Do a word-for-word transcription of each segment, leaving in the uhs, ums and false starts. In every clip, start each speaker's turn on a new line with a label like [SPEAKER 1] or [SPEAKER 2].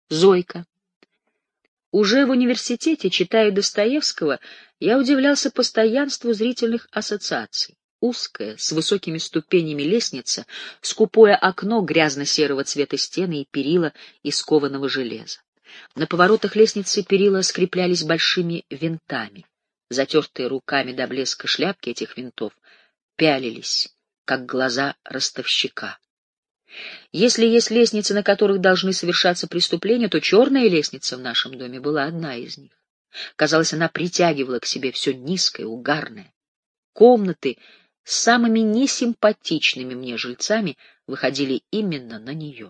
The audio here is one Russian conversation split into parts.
[SPEAKER 1] Зойка. Уже в университете, читая Достоевского, я удивлялся постоянству зрительных ассоциаций. Узкая, с высокими ступенями лестница, скупое окно грязно-серого цвета стены и перила из кованого железа. На поворотах лестницы перила скреплялись большими винтами. Затертые руками до блеска шляпки этих винтов пялились, как глаза ростовщика. Если есть лестницы, на которых должны совершаться преступления, то черная лестница в нашем доме была одна из них. Казалось, она притягивала к себе все низкое, угарное. Комнаты с самыми несимпатичными мне жильцами выходили именно на нее.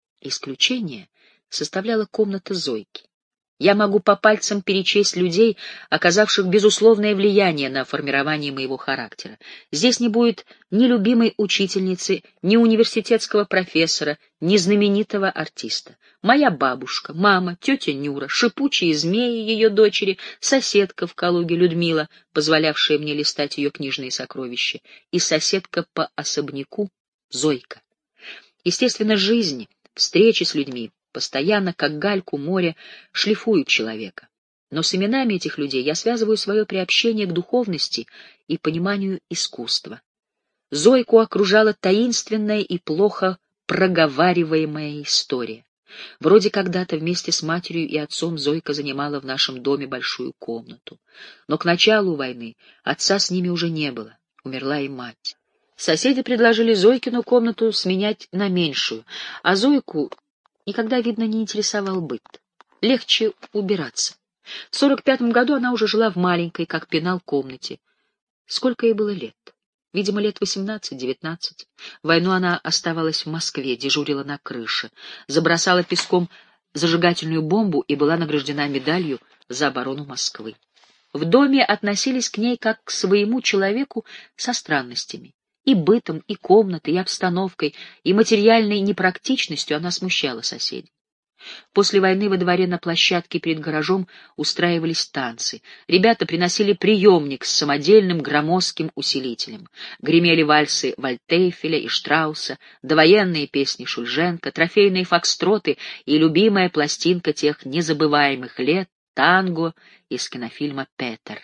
[SPEAKER 1] Исключение составляла комната Зойки. Я могу по пальцам перечесть людей, оказавших безусловное влияние на формирование моего характера. Здесь не будет ни любимой учительницы, ни университетского профессора, ни знаменитого артиста. Моя бабушка, мама, тетя Нюра, шипучие змеи ее дочери, соседка в Калуге Людмила, позволявшая мне листать ее книжные сокровища, и соседка по особняку Зойка. Естественно, жизнь, встречи с людьми постоянно, как гальку море, шлифуют человека. Но с именами этих людей я связываю свое приобщение к духовности и пониманию искусства. Зойку окружала таинственная и плохо проговариваемая история. Вроде когда-то вместе с матерью и отцом Зойка занимала в нашем доме большую комнату. Но к началу войны отца с ними уже не было, умерла и мать. Соседи предложили Зойкину комнату сменять на меньшую, а Зойку никогда, видно, не интересовал быт. Легче убираться. В сорок пятом году она уже жила в маленькой, как пенал, комнате. Сколько ей было лет? Видимо, лет восемнадцать-девятнадцать. В войну она оставалась в Москве, дежурила на крыше, забросала песком зажигательную бомбу и была награждена медалью за оборону Москвы. В доме относились к ней как к своему человеку со странностями. И бытом, и комнатой, и обстановкой, и материальной непрактичностью она смущала соседей. После войны во дворе на площадке перед гаражом устраивались танцы. Ребята приносили приемник с самодельным громоздким усилителем. Гремели вальсы Вальтейфеля и Штрауса, довоенные песни Шульженко, трофейные фокстроты и любимая пластинка тех незабываемых лет танго из кинофильма «Петер».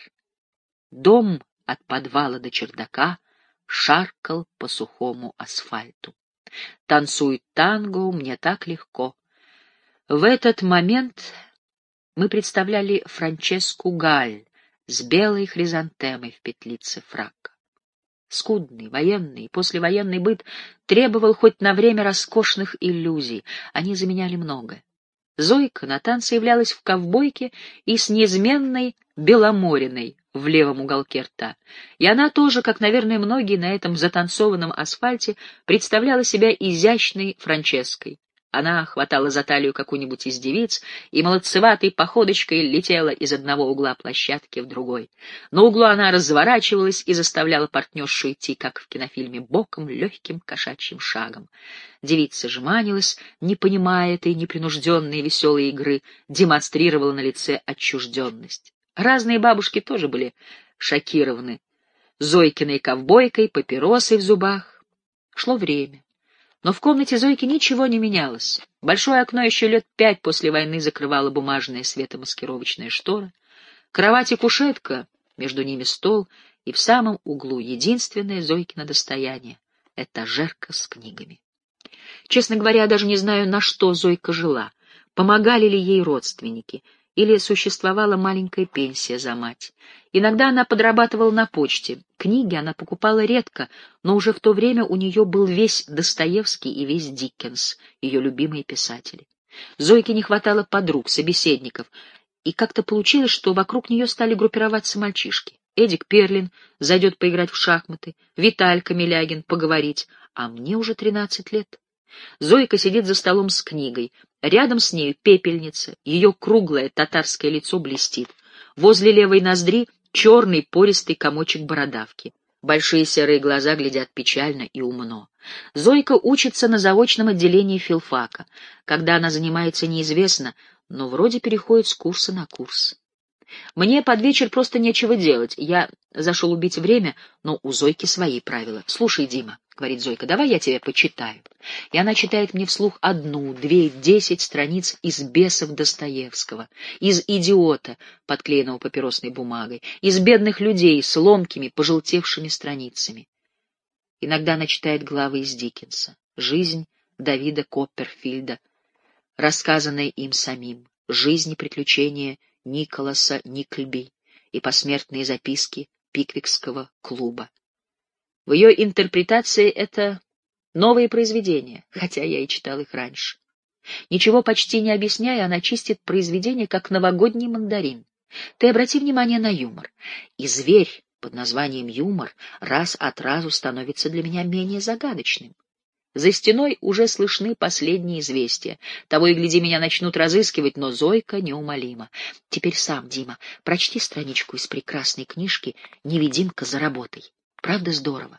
[SPEAKER 1] Дом от подвала до чердака шаркал по сухому асфальту. Танцует танго, мне так легко. В этот момент мы представляли Франческу Галь с белой хризантемой в петлице фрака. Скудный, военный и послевоенный быт требовал хоть на время роскошных иллюзий, они заменяли многое. Зойка на танце являлась в ковбойке и с неизменной беломориной в левом уголке рта, и она тоже, как, наверное, многие на этом затанцованном асфальте, представляла себя изящной Франческой. Она хватала за талию какую-нибудь из девиц и молодцеватой походочкой летела из одного угла площадки в другой. На углу она разворачивалась и заставляла партнершу идти, как в кинофильме, боком, легким кошачьим шагом. Девица жеманилась, не понимая этой непринужденной веселой игры, демонстрировала на лице отчужденность. Разные бабушки тоже были шокированы Зойкиной ковбойкой, папиросой в зубах. Шло время. Но в комнате Зойки ничего не менялось. Большое окно еще лет пять после войны закрывала бумажная светомаскировочная штора. Кровать и кушетка, между ними стол, и в самом углу единственное Зойкино достояние — этажерка с книгами. Честно говоря, я даже не знаю, на что Зойка жила, помогали ли ей родственники, или существовала маленькая пенсия за мать. Иногда она подрабатывала на почте. Книги она покупала редко, но уже в то время у нее был весь Достоевский и весь Диккенс, ее любимые писатели. Зойке не хватало подруг, собеседников, и как-то получилось, что вокруг нее стали группироваться мальчишки. Эдик Перлин зайдет поиграть в шахматы, Виталька Милягин поговорить, а мне уже тринадцать лет. Зойка сидит за столом с книгой. Рядом с нею пепельница, ее круглое татарское лицо блестит. Возле левой ноздри черный пористый комочек бородавки. Большие серые глаза глядят печально и умно. Зойка учится на заочном отделении филфака. Когда она занимается, неизвестно, но вроде переходит с курса на курс. Мне под вечер просто нечего делать. Я зашел убить время, но у Зойки свои правила. «Слушай, Дима», — говорит Зойка, — «давай я тебе почитаю». И она читает мне вслух одну, две, десять страниц из «Бесов» Достоевского, из «Идиота», подклеенного папиросной бумагой, из «Бедных людей» с ломкими, пожелтевшими страницами. Иногда она читает главы из Диккенса, «Жизнь» Давида Копперфильда, рассказанная им самим, «Жизнь и приключения» Николаса Никльби и посмертные записки Пиквикского клуба. В ее интерпретации это новые произведения, хотя я и читал их раньше. Ничего почти не объясняя, она чистит произведение, как новогодний мандарин. Ты обрати внимание на юмор. И зверь под названием юмор раз от разу становится для меня менее загадочным. За стеной уже слышны последние известия. Того и гляди, меня начнут разыскивать, но Зойка неумолима. Теперь сам, Дима, прочти страничку из прекрасной книжки «Невидимка за работой». Правда здорово?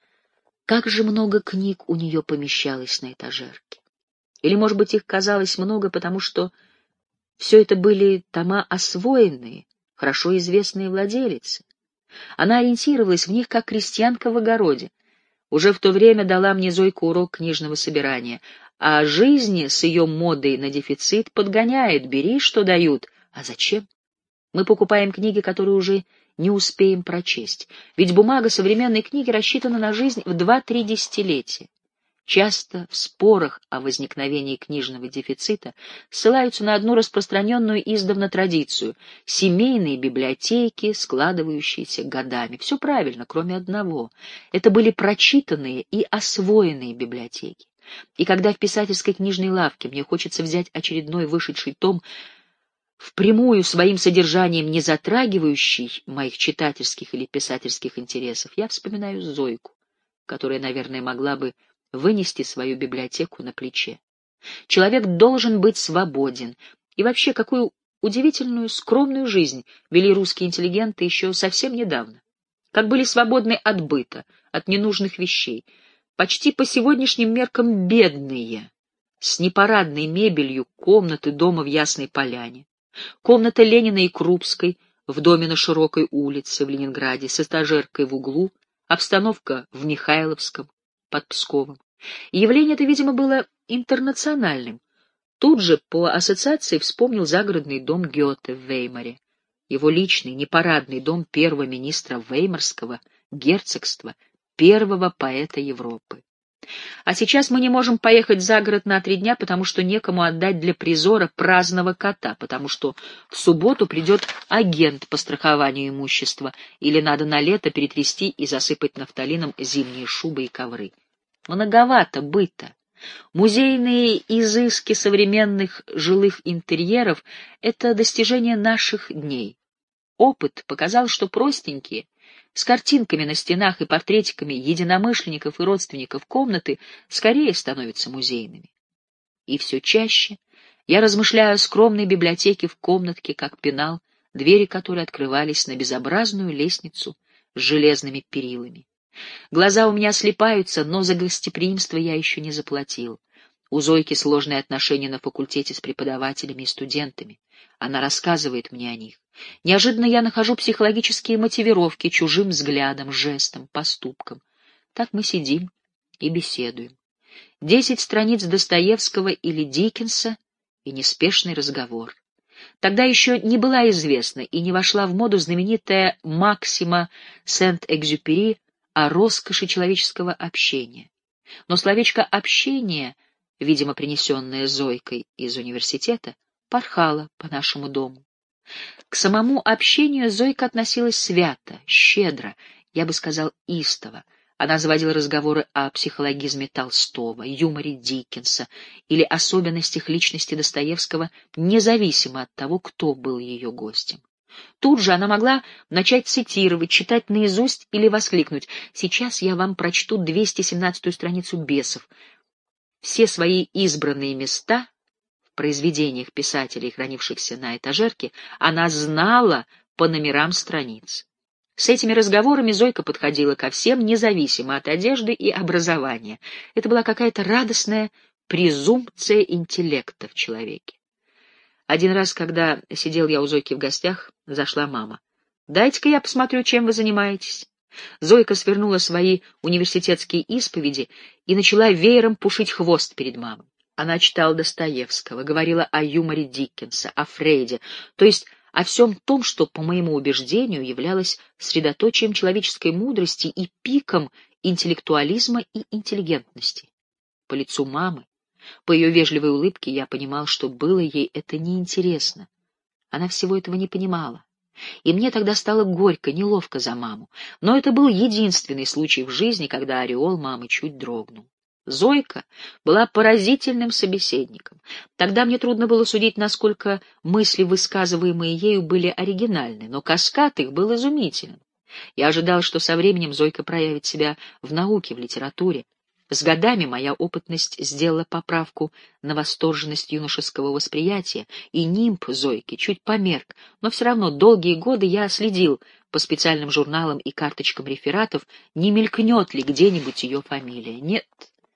[SPEAKER 1] Как же много книг у нее помещалось на этажерке. Или, может быть, их казалось много, потому что все это были тома освоенные, хорошо известные владелицы. Она ориентировалась в них, как крестьянка в огороде. Уже в то время дала мне Зойка урок книжного собирания, а жизни с ее модой на дефицит подгоняет: бери, что дают. А зачем? Мы покупаем книги, которые уже не успеем прочесть, ведь бумага современной книги рассчитана на жизнь в два-три десятилетия. Часто в спорах о возникновении книжного дефицита ссылаются на одну распространенную издавна традицию — семейные библиотеки, складывающиеся годами. Все правильно, кроме одного. Это были прочитанные и освоенные библиотеки. И когда в писательской книжной лавке мне хочется взять очередной вышедший том, впрямую своим содержанием не затрагивающий моих читательских или писательских интересов, я вспоминаю Зойку, которая, наверное, могла бы вынести свою библиотеку на плече. Человек должен быть свободен. И вообще, какую удивительную, скромную жизнь вели русские интеллигенты еще совсем недавно. Как были свободны от быта, от ненужных вещей. Почти по сегодняшним меркам бедные, с непарадной мебелью комнаты дома в Ясной Поляне. Комната Ленина и Крупской в доме на Широкой улице в Ленинграде с этажеркой в углу, обстановка в Михайловском под Псковом. И явление это, видимо, было интернациональным. Тут же по ассоциации вспомнил загородный дом Гёте в Веймаре, его личный, непарадный дом первого министра Веймарского герцогства, первого поэта Европы. А сейчас мы не можем поехать за город на три дня, потому что некому отдать для призора праздного кота, потому что в субботу придет агент по страхованию имущества, или надо на лето перетрясти и засыпать нафталином зимние шубы и ковры. Многовато быта. Музейные изыски современных жилых интерьеров — это достижение наших дней. Опыт показал, что простенькие, с картинками на стенах и портретиками единомышленников и родственников комнаты скорее становятся музейными. И все чаще я размышляю о скромной библиотеке в комнатке, как пенал, двери которой открывались на безобразную лестницу с железными перилами. Глаза у меня слипаются, но за гостеприимство я еще не заплатил. У Зойки сложные отношения на факультете с преподавателями и студентами. Она рассказывает мне о них. Неожиданно я нахожу психологические мотивировки чужим взглядом, жестом, поступком. Так мы сидим и беседуем. Десять страниц Достоевского или Диккенса и неспешный разговор. Тогда еще не была известна и не вошла в моду знаменитая максима Сент-Экзюпери о роскоши человеческого общения. Но словечко «общение», видимо, принесенное Зойкой из университета, порхало по нашему дому. К самому общению Зойка относилась свято, щедро, я бы сказал, истово. Она заводила разговоры о психологизме Толстого, юморе Диккенса или особенностях личности Достоевского, независимо от того, кто был ее гостем. Тут же она могла начать цитировать, читать наизусть или воскликнуть: «Сейчас я вам прочту двести семнадцатую страницу «Бесов». Все свои избранные места в произведениях писателей, хранившихся на этажерке, она знала по номерам страниц». С этими разговорами Зойка подходила ко всем, независимо от одежды и образования. Это была какая-то радостная презумпция интеллекта в человеке. Один раз, когда сидел я у Зойки в гостях, зашла мама. «Дайте-ка я посмотрю, чем вы занимаетесь». Зойка свернула свои университетские исповеди и начала веером пушить хвост перед мамой. Она читала Достоевского, говорила о юморе Диккенса, о Фрейде, то есть о всем том, что, по моему убеждению, являлось средоточием человеческой мудрости и пиком интеллектуализма и интеллигентности. По лицу мамы, по ее вежливой улыбке я понимал, что было ей это неинтересно. Она всего этого не понимала. И мне тогда стало горько, неловко за маму. Но это был единственный случай в жизни, когда ореол мамы чуть дрогнул. Зойка была поразительным собеседником. Тогда мне трудно было судить, насколько мысли, высказываемые ею, были оригинальны, но каскад их был изумителен. Я ожидал, что со временем Зойка проявит себя в науке, в литературе. С годами моя опытность сделала поправку на восторженность юношеского восприятия, и нимб Зойки чуть померк, но все равно долгие годы я следил по специальным журналам и карточкам рефератов, не мелькнет ли где-нибудь ее фамилия. Нет,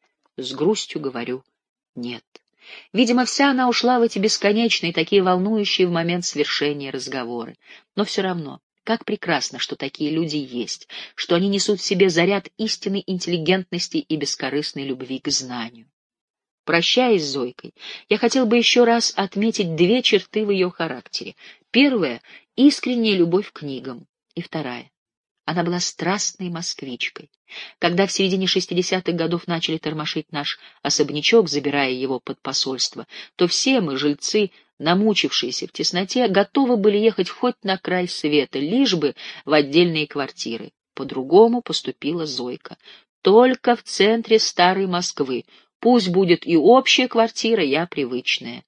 [SPEAKER 1] с грустью говорю, нет. Видимо, вся она ушла в эти бесконечные, такие волнующие в момент свершения разговоры. Но все равно, как прекрасно, что такие люди есть, что они несут в себе заряд истинной интеллигентности и бескорыстной любви к знанию. Прощаясь с Зойкой, я хотел бы еще раз отметить две черты в ее характере. Первая — искренняя любовь к книгам, и вторая — она была страстной москвичкой. Когда в середине шестидесятых годов начали тормошить наш особнячок, забирая его под посольство, то все мы, жильцы, намучившиеся в тесноте, готовы были ехать хоть на край света, лишь бы в отдельные квартиры. По-другому поступила Зойка. Только в центре старой Москвы. Пусть будет и общая квартира, я привычная.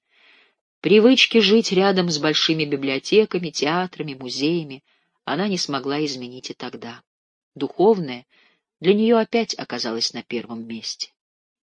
[SPEAKER 1] Привычки жить рядом с большими библиотеками, театрами, музеями она не смогла изменить и тогда. Духовное для нее опять оказалось на первом месте.